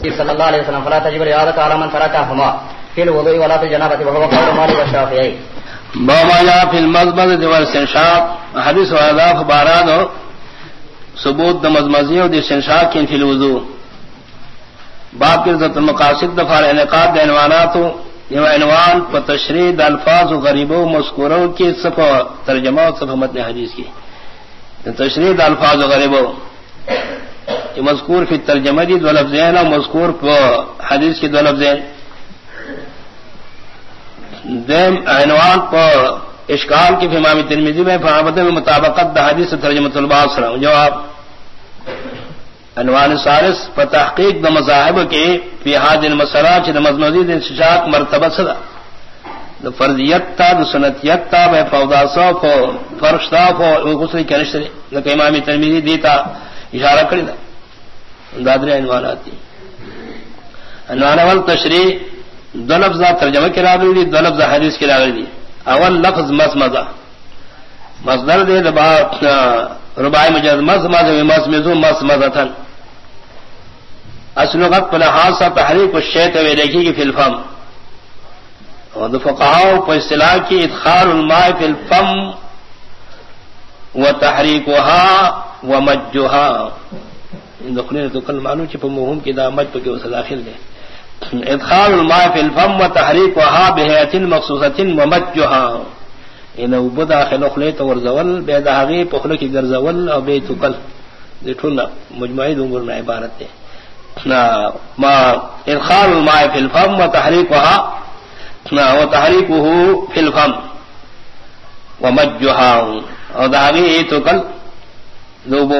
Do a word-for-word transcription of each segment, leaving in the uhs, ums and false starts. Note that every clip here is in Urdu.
صلی اللہ علیہ وسلم فلا تجب العادة على من تركهما في الوضوء ولا في الجنابة وهو قول مالك والشافعي. بما جاء في المضمضة والاستنشاق حدیث واضح بارات ہو ثبوت مضمضی اور استنشاق کی فی الوضوء. باب کی ذات المقاصد دفع انعقاد عنوانات یہ عنوان پر تشریح الفاظ غریبوں مذکوروں کی صفحہ ترجمہ اور صفحہ متن حدیث کی تشریح الفاظ غریبوں یہ مذکور فی ترجمہ دی دو لفظ ہیں اور مذکور حدیث کی دو لفظ ہیں. دیم عنوان پر اشکال کی امام ترمذی میں فہمت میں مطابقت دا حدیث ترجمۃ الباصرہ. جواب عنوان ثالث پر تحقیق دا مذاہب کے فی حاج المسئلہ چھ مزمزید انشاق مرتبہ صدا دا فرضیت تا دا سنتیت تا بے فوضاسا فو فرشتا فو غسل کنشتری لکہ امام ترمذی دیتا اشارہ کری دا دادر عنوانات دی. عنوان اول تشریح دو لفظ ترجمہ کی راغلی دی دو لفظ حدیث کی راغلی دی. اول لفظ مزمزہ مصدر دے دبا رباعی مجرد مزمزہ ومزمزو مزمزتن اصل لغت پر لحاظ سا تحریک الشیط و دیکھی کی فی الفم اور فقہاء پر اصطلاح کی ادخال الماء فی الفم و تحریکها و مجها دخلین تو کل معلوم چی پر مہم کی دا مج پر کی اسے داخل دے. ادخال الماء فی الفم و تحریکها بحیات مخصوصت و مجها انہو بداخل اخلیت ورزول بے داغی پخلو کی گرزول اور بے تکل دے ٹھولا مجموعی دنگر میں عبارت دے. ما ادخال الماء فی الفم و تحریکها و تحریکه فی الفم و مجها اور داغی تکل دوبو.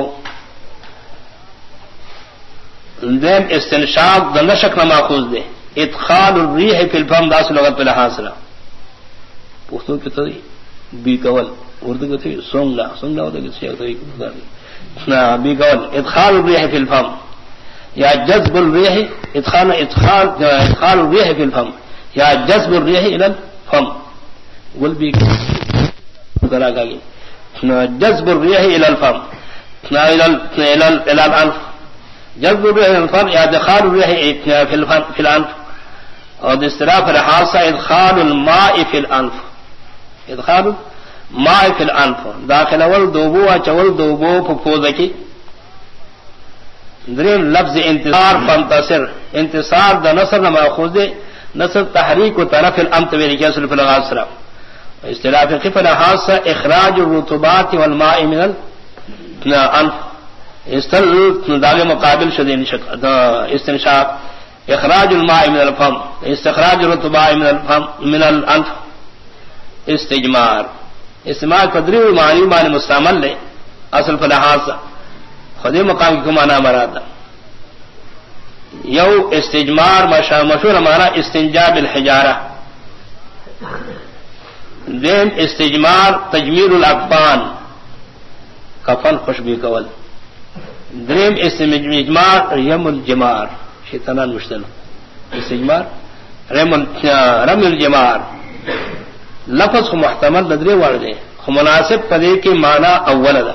دیم استنشاق دا نشک نہ ماخوذ دے. ادخال الریح فی الفم داس لغت پہ حاصلہ پختوں کی تو بی کول اردو کو تھی سونگنا سونگنا ہوتا کہ بی کول ادخال الریح فی الفم یا جذب الریح ادخال ادخال ادخال الریح فی الفم یا جذب الریح الى الفم ول بی کرا گئی جذب الریح الى الفم الى الى الانف جذب الریح الى الفم یا ادخال الریح فی الفم فی الانف اور اصطلاح پر حاصل ادخال الماء فی الانف ادخال ماء فی الانف داخل اول دوبو چول دوبو پھوزکی. دریم لفظ انتصار فانتصر انتصار دا نصر نہ ماخوذ دے نصر تحریک و طرف الامت ویلی کی اصل فی الغاصرہ. اصطلاح فقہ پر حاصل اخراج الرطوبات والماء من الانف استل داغ مقابل شد استنشاق اخراج الماء من الفم استخراج الرطوبات من الفم من الانف استجمار استعمال قدری و معنی معنی مستعمل لے اصل فلحاظ خودی مقام کی معنی مراد یو استجمار مشہور معنی استنجاب الحجارہ. دین استجمار تجمیر الاقفان کفن خوشبی کول. دریم استجمار ریم الجمار شیطانان مشتل استجمار رم الجمار لفظ کو محتمل لدرے والے دے مناسب پدے کی معنی اول دا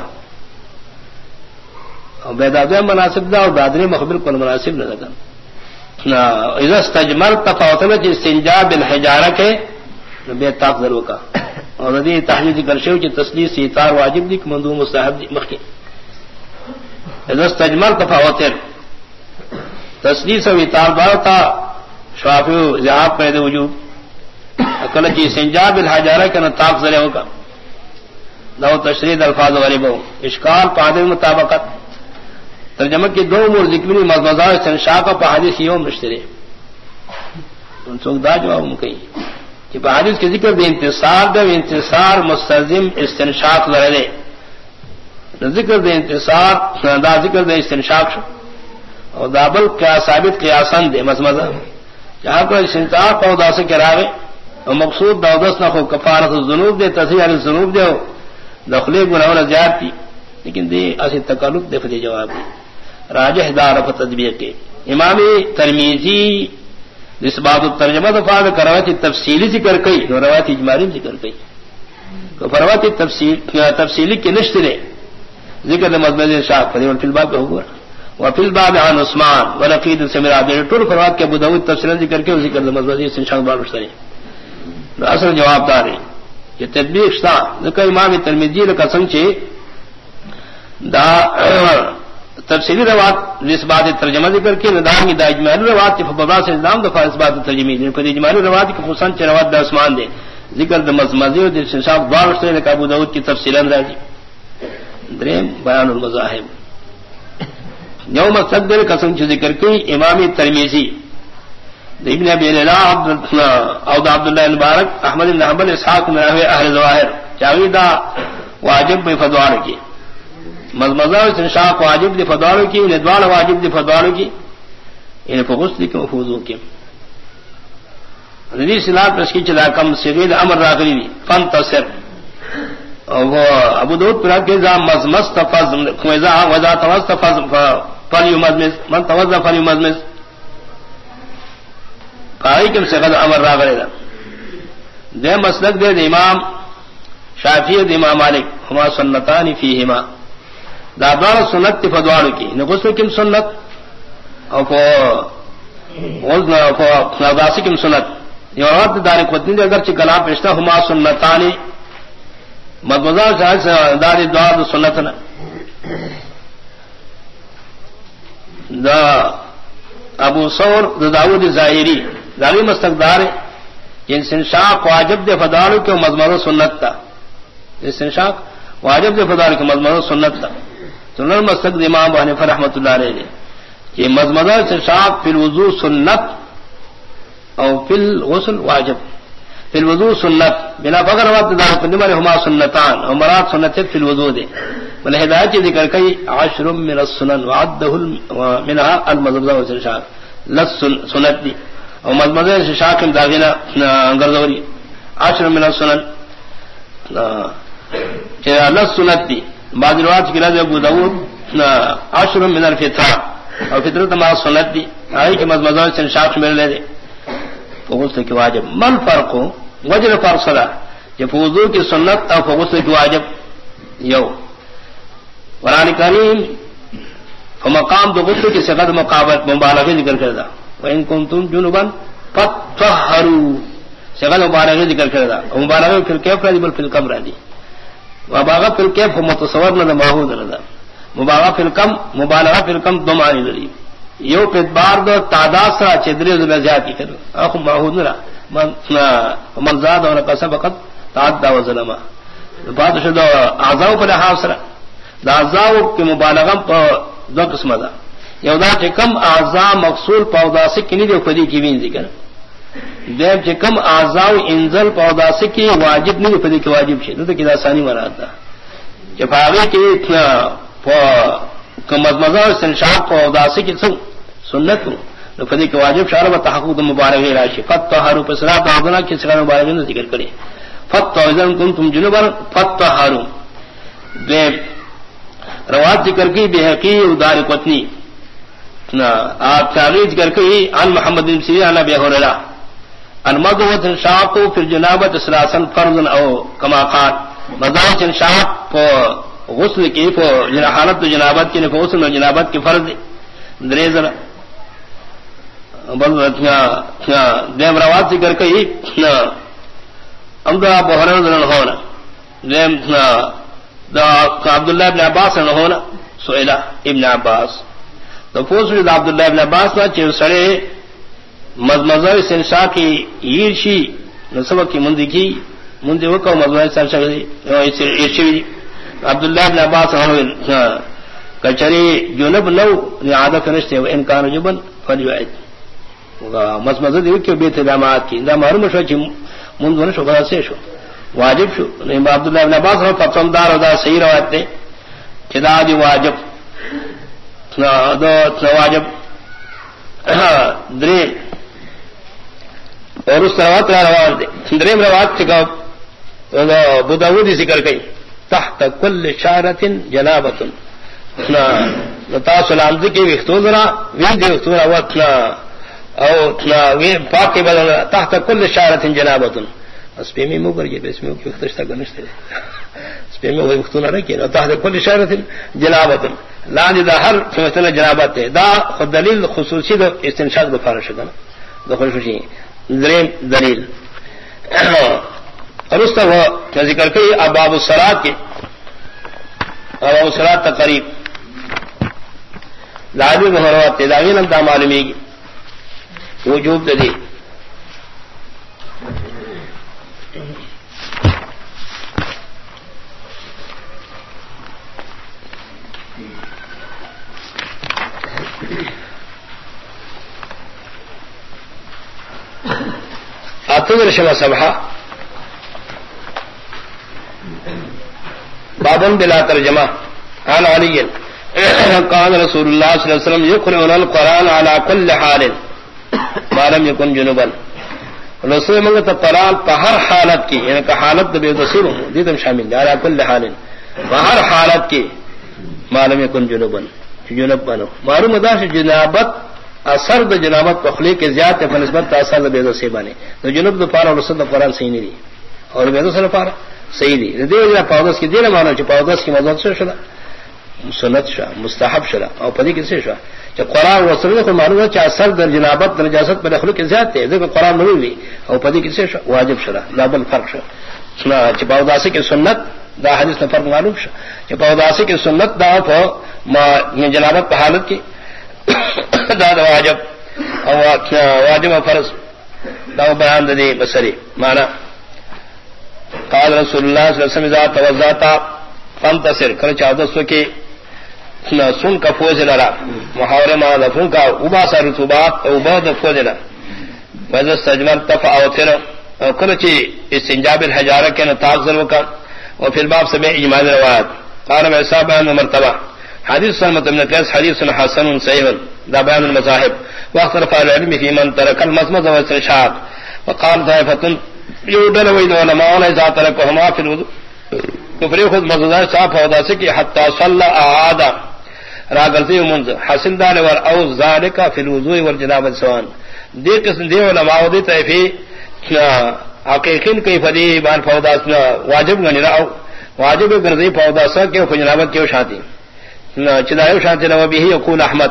اور بیدادہ مناسب دا اور دادری مخبر کو مناسب نہ لگا. اذا استجمل تفاوتنا چی استنجاب الحجارہ کے بے طاق ضرور کا اور ندی تحجید کرشو چی تسلیس سیتار واجب دی مندوب مستحب دی مخی. اذا استجمل تفاوتر تسلیس و اتار بارتا شوافی و زعاب پید وجوب اکل چی سنجاب الحجارہ کا نتاق ذرے ہوگا لو تشریح الفاظ غریبوں. اشکال پادر مطابقت ترجمہ کی دو امور ذکری مزمزہ استنشاق و حدیث یوم مشترے ان سوگدا جواب کہیں کہ حدیث کے ذکر دے انتصار دے انتصار مستلزم استنشاق لرے ذکر دے انتصار دا ذکر دے استنشاق اور دابل کیا ثابت قیاسن دے مزمزہ جہاں پر استنشاق اور دا سے کراوے اور مقصود دودس نہ ہو کفارت الذنوب دے تصحیح الذنوب دے ہو دخلی گناہوں نے زیادہ کی لیکن دے اسی تکلف دے فدی جواب دے راجح دار و تطبیق کے. امام ترمذی اس بات الترجمہ دفاع کروات تفصیلی ذکر کئی اور روایت اجمالی ذکر کئی تو فروات تفصیل تفصیلی کے نشترے ذکر مضمون شاہ فدی فی الباب ہوا وفي الباب عن عثمان ولقيد سمرا دے ٹر فرات کے ابو داؤد تفصیل ذکر کے ذکر مزدی سے شان بار مشتری اصل جواب دار ہے کہ تطبیق شتا ذکر امام ترمذی نے قسم چے دا تفصیلی روات اس بات ترجمہ ذکر کے ندام کی دا اجمالی روات کے فبا سے نام دفع اس بات ترجمے نے پر اجمالی روات کے خصوصاً چ روات دا عثمان دے ذکر د مزمزی اور د شاف بار مشتری نے ابو داؤد کی تفصیل راضی دریم بیان المذاہب یوم صدر قسم چ ذکر کی امام ترمذی ابن ابي ليلى عبد او عبد الله المبارك احمد بن حنبل اسحاق بن اهل ظواهر جاویدہ واجب بفضائل کی مزمزہ استنشاق واجب بفضائل کی ندوال واجب بفضائل کی ان فغسل کے وضو کے ندی صلاۃ اس کی چلا کم سگیل امر راغلی فانتصر وہ ابو داؤد پر کہ ذا مزمز تفز خذا وذا توز تفز فليمزمز من توضا فليمزمز قائی کم سے قد امر راغلی دے مسلک دے, دے امام شافعی دے امام مالک ہما سنتان فیہما دابار سنت فدوار کی غسل کم سنت اور ناداسی کم سنت یہ عورت دار قطنی دے اگرچہ کلام پیشتہ ہما سنتان مدمزار شاہد دار دوار دا سنتنا دا ابو ثور دا داود ظاہری داوی مستقدار جن استنشاق واجب دے فضائل کے مضمون سنت تھا استنشاق واجب دے فضائل کے مضمون سنت تھا سنن مستقد امام ابو حنیفہ رحمۃ اللہ علیہ کہ مضمون استنشاق فی الوضوء سنت او فی الغسل واجب فی الوضوء سنت بنا فقر وقت دار قدمہ ہما سنتان اور مراد سنت فی الوضوء دے بل ہدایت ذکر کئی عشر من السنن وعده منها المضمون استنشاق لس سنت دی اور مضمون استنشاق داغنا گردوری عشر من السنن کہ لس سنت دی بعض روایت کی لفظ ابو داؤد عشر من الفطرہ اور فطرت ما سنت دی آئی کہ مضمون استنشاق میں لے دے غسل کی واجب من فرق ہو وجر فرق صدا کہ وضو کی سنت اور غسل کی واجب یو قرآن کریم فمقام دو غسل کی صفت مقابلت مبالغہ ذکر کردہ وَإِن كُنتُمْ جُنُبًا فَاتَّطَهَّرُوا صفت مبالغہ ذکر کردہ مبالغہ فی الکیف رضی بل فی الکم رضی مبالغہ فی الکیف متصور نہ معہود رضا مبالغہ فی الکم مبالغہ فی الکم دو معنی لري یو اعتبار دو تعداد سره چدري ز زیاتی کړو اخو معهود نه من زاد اور قسم فقط تعدى وظلم بعد شد اعضاء پر لحاظ سره دا اعضاء کی مبالغه په دو قسمه ده یو دا چې کم اعضاء مقصور پوداسه کینی دی خودی کی وین ذکر دیم چې کم اعضاء انزل پوداسه کی واجب نه خودی کی واجب شي نو ته کی دا ثانی مراد ده چې پاوی کی په کم مزمزه استنشاق پوداسه کی څنګه سنت نو فدی کے واجب شرع و تحقق مبارک راشی فتطہروا پسرا بعضنا کی سرا مبارک نے ذکر کرے فتطہروا کنتم جنبا فتطہروا دے روایت ذکر کی بہقی و دار قطنی نا آپ تعریف ذکر کی عن محمد بن سیرین عن ابی ہریرہ المضمضۃ شاق فی الجنابۃ ثلاثا فرض او کما قال مضمضۃ شاق کو غسل کی کو حالت جنابت کی غسل و جنابت کی فرض دریزر بل دیم روات ذکر کئی امدہ ابو ہریرہ رضی اللہ عنہ دیم دا عبداللہ ابن عباس رضی اللہ عنہ سئلہ ابن عباس تو پوچھ دا عبداللہ ابن عباس نا چھ سڑے مزمزہ استنشاق کی یرشی نسبت کی مندی کی مندی وکا مزمزہ استنشاق یرشی عبداللہ ابن عباس رضی اللہ عنہ کچری جنب نو عادت نشتے و انکان جبن فلیعد مزمزہ دیو کہ بیت دامات کی دا معلوم شو چھ منذ شو غلط سے شو واجب شو عبداللہ ابن عباس نے فتوی دار دا صحیح روایت ہے کہ دا دی واجب دا واجب درے اور اس روایت روایت دے درے روایت سے ابو داؤد ذکر کئی تحت كل شعرة جنابۃ تاسو لامز کی وختوزرا وین دی وختوزرا وتنا او تنا وین پاک بدل تحت كل شعرة جنابۃ اس پہ میں مگر یہ بس میں وختشتا گنشتے اس میں وہی مختون رکھے نا تحت کل شرط جنابت لا دا ہر مثلا جنابت دا خود دلیل خصوصی دو استنشاق دو فارش دا دو خصوصی دریم دلیل اور اس طرح ذکر کئی ابواب الصلاۃ کے ابواب الصلاۃ تقریب دادی محروات تداوین انتا معلومی گی وجوب دے اتدر شما سبحا بابن بلا ترجمہ عن علی قال رسول اللہ صلی اللہ علیہ وسلم یقرؤون القرآن على كل حال ما لم يكن جنبا رسول منگتا قرآن پا ہر حالت کی یعنی کہ حالت بے تصور دیتم شامل على كل حال پا ہر حالت کی ما لم يكن جنبا جنب بنو معلوم دا جنابت اثر د جنابت تخلیق کے زیادہ بنسبت اثر بے تصور بنے تو جنب دو پارا رسول قرآن صحیح نہیں دی اور بے تصور پارا صحیح دی دیو پاودس کی دینا مانا چ پاودس کی مدد سے شدا سنت شاہ مستحب شرع اور پدی کسی شاہ جب قرآن و سنت کو معلوم ہے چاہے سر در جنابت در نجاست پر اخلق زیادہ ہے دیکھو قرآن نہیں لی اور پدی کسی شاہ واجب شرع لابل فرق شاہ سنا چپاوداسی کی سنت دا حدیث میں فرق معلوم شاہ چپاوداسی کی سنت دا فو جنابت پر حالت کی دا دا واجب واجب فرض دا بیان دا دی بسری معنی قال رسول اللہ صلی اللہ علیہ وسلم اذا توضاتا فانتصر کر چاودسو کی سن کا فوج لرا محاورے ما دفن کا ابا سا رطوبات او بعد فوج لرا وذ استجمل تفاوتر کلچی استنجاب الحجارہ کے نتاق ضرور کا اور پھر باب سے میں اجماع روایت قال میں صاحب ان مرتبہ حدیث سلمۃ بن قیس حدیث حسن صحیح دا بیان المذاہب واختلف العلم في من ترك المسمد والاستنشاق وقال طائفة يودل ويد علماء اذا تركهما في الوضوء کفری خود مزدار صاف ہودا سے کہ حتی صلی اعاد راغلتی منذ حاصل دار ور او ذالک فی الوضوء والجنابۃ سوان دی قسم دی علماء دی طیفی حقیقین کی فدی بان فودا واجب غنی راو واجب غنی فودا سا کہ جنابت کیوں شاتی چدایو شاتی نو به یقول احمد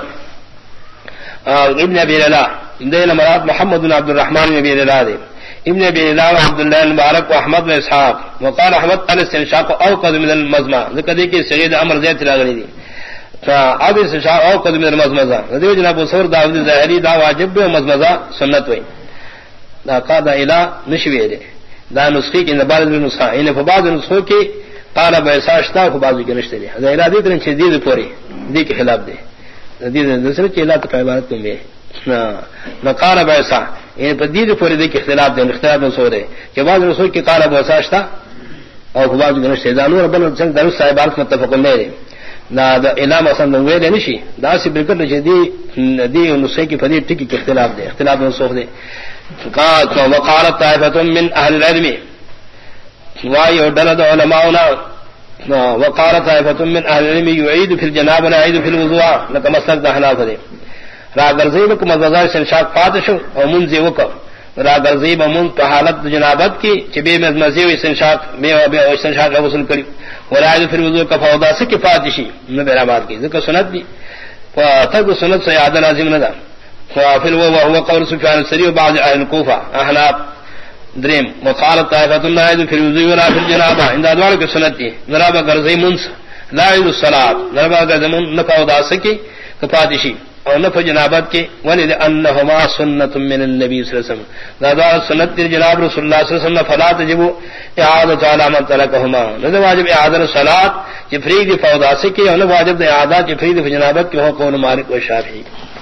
ابن ابي للا دین مراد محمد بن عبد الرحمن بن ابي للا ابن ابي للا عبد الله المبارك واحمد بن اسحاق وقال احمد الاستنشاق اوقد من المزمع ذکر دی کہ سید امر زید لاغلی دی اب استنشاق اوقد من المزمزہ ذو جناب سور داؤد ظاہری دا واجب و مزمزہ سنت وئی دا قادا الى نشوی دے دا نسخی کی بعض نسخہ ان فبعض نسخوں کی قال بیساشتا کو بعض کی نشتے دے دا ارادی تن شدید پوری دی کے خلاف دے دی دوسرے کی اللہ تعالی عبادت کو میں نہ قال بیسا ان پر دی پوری دی کے اختلاف دے اختلاف میں سو دے کہ بعض رسول کی قال بیساشتا اور بعض کی نشتے دا نور ربنا سنگ درس صاحبات متفق نہیں نہ دا الہام اصلا ویلے نشی دا سی بالکل دی دی نسخے کی فدی ٹکی کے اختلاف دے اختلاف میں سو دے وقالت طائفة من اهل العلم وایو دلد علماؤنا وقالت طائفة من اهل العلم يعيد في الجناب ولا يعيد في الوضوء لك مسلك دحنا فدي راغر زیب مزازار سنشاق فاتشو او منزی وکا راغر زیب من تو حالت جنابت کی چبی مزمزی و سنشاق بے و سنشاق غسل کری ولا يعيد في الوضوء کا فوضا سے کی فاتشی نبیرہ بات کی ذکر سنت دی فتق سنت سے عادل عظیم ندا وفي وهو قول سفيان الثوري وبعض اهل الكوفه احناف دريم وقال طائفه لا يجوز في الوضوء ولا في الجنابه عند ادوار کی سنت ہے ضرب غرضی منس لا يجوز الصلاه ضرب غرض نفع داسکی کفادشی اور نفع جنابت کے ولد انهما سنت من النبي صلی اللہ علیہ وسلم ذا سنت جناب رسول اللہ صلی اللہ علیہ وسلم فلا تجب اعاده على من تركهما نہ واجب اعاده الصلاه کہ فرید فودا سے کہ اور واجب اعاده کہ فرید جنابت کے ہو قول مالک و شافعی